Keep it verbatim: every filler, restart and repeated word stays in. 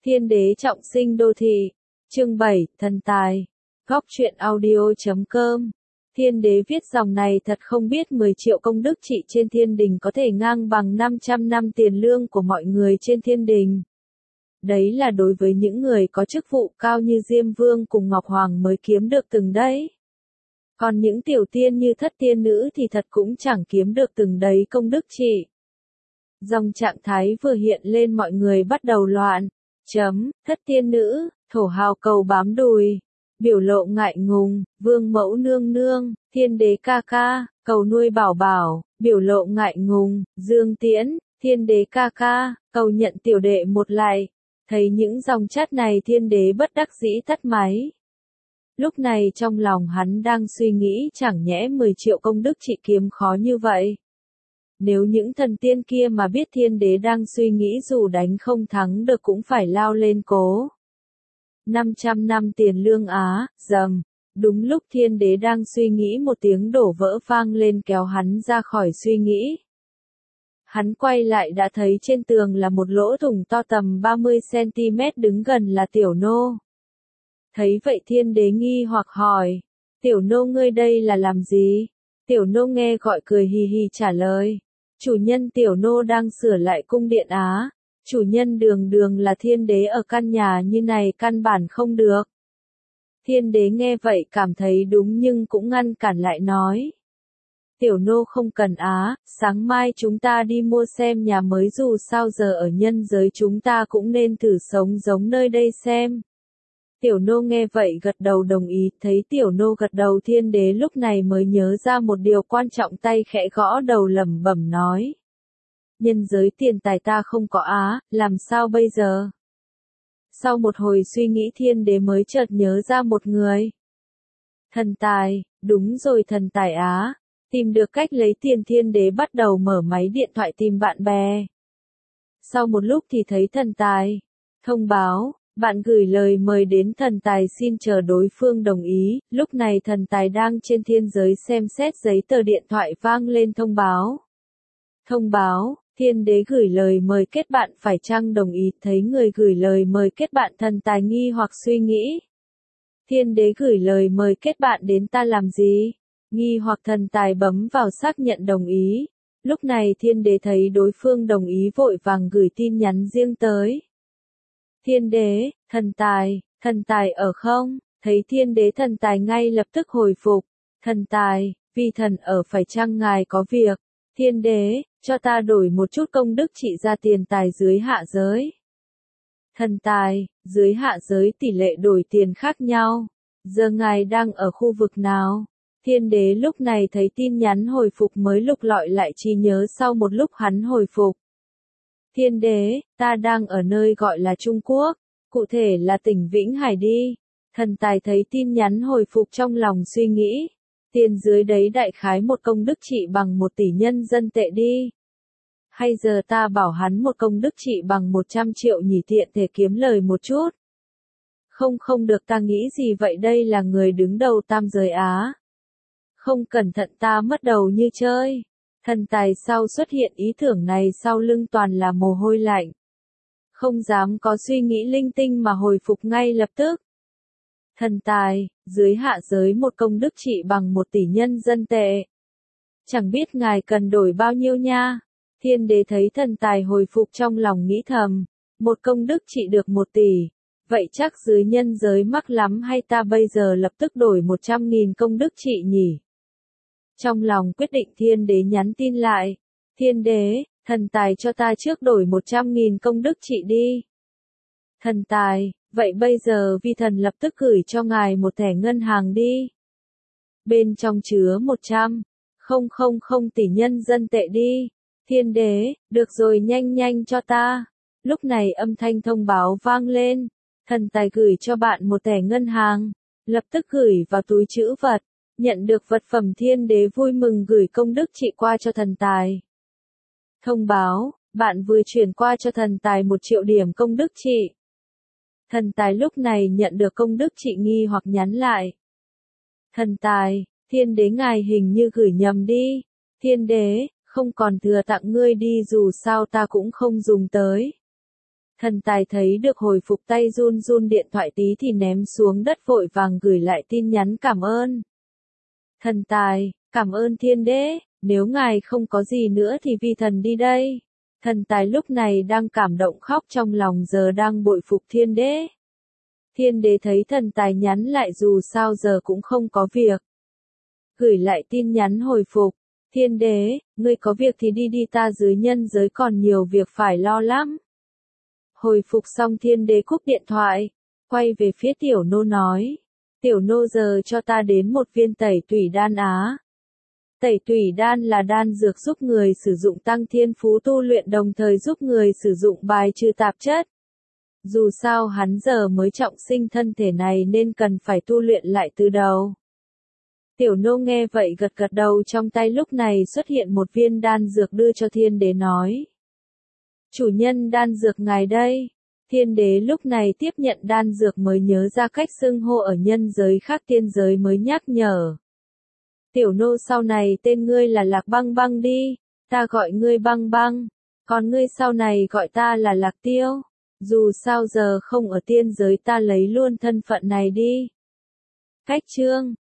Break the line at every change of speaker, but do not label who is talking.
Thiên đế trọng sinh đô thị. Chương bảy, thần tài. Góc truyện audio chấm com. Thiên đế viết dòng này thật không biết mười triệu công đức trị trên thiên đình có thể ngang bằng năm trăm năm tiền lương của mọi người trên thiên đình. Đấy là đối với những người có chức vụ cao như Diêm Vương cùng Ngọc Hoàng mới kiếm được từng đấy. Còn những tiểu tiên như thất tiên nữ thì thật cũng chẳng kiếm được từng đấy công đức trị. Dòng trạng thái vừa hiện lên mọi người bắt đầu loạn. Chấm, thất tiên nữ, thổ hào cầu bám đùi. Biểu lộ ngại ngùng, vương mẫu nương nương, thiên đế ca ca, cầu nuôi bảo bảo, biểu lộ ngại ngùng, dương tiễn, thiên đế ca ca, cầu nhận tiểu đệ một lại. Thấy những dòng chat này thiên đế bất đắc dĩ tắt máy. Lúc này trong lòng hắn đang suy nghĩ chẳng nhẽ mười triệu công đức trị kiếm khó như vậy. Nếu những thần tiên kia mà biết thiên đế đang suy nghĩ dù đánh không thắng được cũng phải lao lên cố. năm trăm năm tiền lương á, dầm. Đúng lúc thiên đế đang suy nghĩ một tiếng đổ vỡ vang lên kéo hắn ra khỏi suy nghĩ. Hắn quay lại đã thấy trên tường là một lỗ thủng to tầm ba mươi xăng-ti-mét đứng gần là tiểu nô. Thấy vậy thiên đế nghi hoặc hỏi, tiểu nô ngươi đây là làm gì? Tiểu nô nghe gọi cười hì hì trả lời, chủ nhân tiểu nô đang sửa lại cung điện á, chủ nhân đường đường là thiên đế ở căn nhà như này căn bản không được. Thiên đế nghe vậy cảm thấy đúng nhưng cũng ngăn cản lại nói. Tiểu nô không cần á, sáng mai chúng ta đi mua xem nhà mới dù sao giờ ở nhân giới chúng ta cũng nên thử sống giống nơi đây xem. Tiểu nô nghe vậy gật đầu đồng ý, thấy tiểu nô gật đầu thiên đế lúc này mới nhớ ra một điều quan trọng tay khẽ gõ đầu lẩm bẩm nói. Nhân giới tiền tài ta không có á, làm sao bây giờ? Sau một hồi suy nghĩ thiên đế mới chợt nhớ ra một người. Thần tài, đúng rồi thần tài á. Tìm được cách lấy tiền thiên đế bắt đầu mở máy điện thoại tìm bạn bè. Sau một lúc thì thấy thần tài. Thông báo, bạn gửi lời mời đến thần tài xin chờ đối phương đồng ý. Lúc này thần tài đang trên thiên giới xem xét giấy tờ điện thoại vang lên thông báo. Thông báo, thiên đế gửi lời mời kết bạn phải chăng đồng ý. Thấy người gửi lời mời kết bạn thần tài nghi hoặc suy nghĩ. Thiên đế gửi lời mời kết bạn đến ta làm gì? Nghi hoặc thần tài bấm vào xác nhận đồng ý. Lúc này thiên đế thấy đối phương đồng ý vội vàng gửi tin nhắn riêng tới. Thiên đế, thần tài, thần tài ở không? Thấy thiên đế thần tài ngay lập tức hồi phục. Thần tài, vì thần ở phải chăng ngài có việc? Thiên đế, cho ta đổi một chút công đức trị ra tiền tài dưới hạ giới. Thần tài, dưới hạ giới tỷ lệ đổi tiền khác nhau. Giờ ngài đang ở khu vực nào? Thiên đế lúc này thấy tin nhắn hồi phục mới lục lọi lại trí nhớ sau một lúc hắn hồi phục. Thiên đế, ta đang ở nơi gọi là Trung Quốc, cụ thể là tỉnh Vĩnh Hải đi. Thần tài thấy tin nhắn hồi phục trong lòng suy nghĩ. Tiền dưới đấy đại khái một công đức trị bằng một tỷ nhân dân tệ đi. Hay giờ ta bảo hắn một công đức trị bằng một trăm triệu nhỉ tiện thể kiếm lời một chút. Không không được ta nghĩ gì vậy đây là người đứng đầu tam giới Á. Không cẩn thận ta mất đầu như chơi. Thần tài sau xuất hiện ý tưởng này sau lưng toàn là mồ hôi lạnh. Không dám có suy nghĩ linh tinh mà hồi phục ngay lập tức. Thần tài, dưới hạ giới một công đức trị bằng một tỷ nhân dân tệ. Chẳng biết ngài cần đổi bao nhiêu nha. Thiên đế thấy thần tài hồi phục trong lòng nghĩ thầm. Một công đức trị được một tỷ. Vậy chắc dưới nhân giới mắc lắm hay ta bây giờ lập tức đổi một trăm nghìn công đức trị nhỉ? Trong lòng quyết định thiên đế nhắn tin lại. Thiên đế, thần tài cho ta trước đổi một trăm nghìn công đức trị đi. Thần tài, vậy bây giờ vi thần lập tức gửi cho ngài một thẻ ngân hàng đi. Bên trong chứa một trăm nghìn tỷ nhân dân tệ đi. Thiên đế, được rồi nhanh nhanh cho ta. Lúc này âm thanh thông báo vang lên. Thần tài gửi cho bạn một thẻ ngân hàng. Lập tức gửi vào túi trữ vật. Nhận được vật phẩm thiên đế vui mừng gửi công đức trị qua cho thần tài. Thông báo, bạn vừa chuyển qua cho thần tài một triệu điểm công đức trị. Thần tài lúc này nhận được công đức trị nghi hoặc nhắn lại. Thần tài, thiên đế ngài hình như gửi nhầm đi. Thiên đế, không còn thừa tặng ngươi đi dù sao ta cũng không dùng tới. Thần tài thấy được hồi phục tay run run điện thoại tí thì ném xuống đất vội vàng gửi lại tin nhắn cảm ơn. Thần tài, cảm ơn thiên đế, nếu ngài không có gì nữa thì vi thần đi đây. Thần tài lúc này đang cảm động khóc trong lòng giờ đang bội phục thiên đế. Thiên đế thấy thần tài nhắn lại dù sao giờ cũng không có việc. Gửi lại tin nhắn hồi phục. Thiên đế, ngươi có việc thì đi đi ta dưới nhân giới còn nhiều việc phải lo lắm. Hồi phục xong thiên đế cúp điện thoại. Quay về phía tiểu nô nói. Tiểu nô giờ cho ta đến một viên tẩy tủy đan á. Tẩy tủy đan là đan dược giúp người sử dụng tăng thiên phú tu luyện đồng thời giúp người sử dụng bài trừ tạp chất. Dù sao hắn giờ mới trọng sinh thân thể này nên cần phải tu luyện lại từ đầu. Tiểu nô nghe vậy gật gật đầu trong tay lúc này xuất hiện một viên đan dược đưa cho thiên đế nói. Chủ nhân đan dược ngài đây. Thiên đế lúc này tiếp nhận đan dược mới nhớ ra cách xưng hô ở nhân giới khác tiên giới mới nhắc nhở. Tiểu nô sau này tên ngươi là Lạc Băng Băng đi, ta gọi ngươi Băng Băng, còn ngươi sau này gọi ta là Lạc Tiêu. Dù sao giờ không ở tiên giới ta lấy luôn thân phận này đi. Cách chương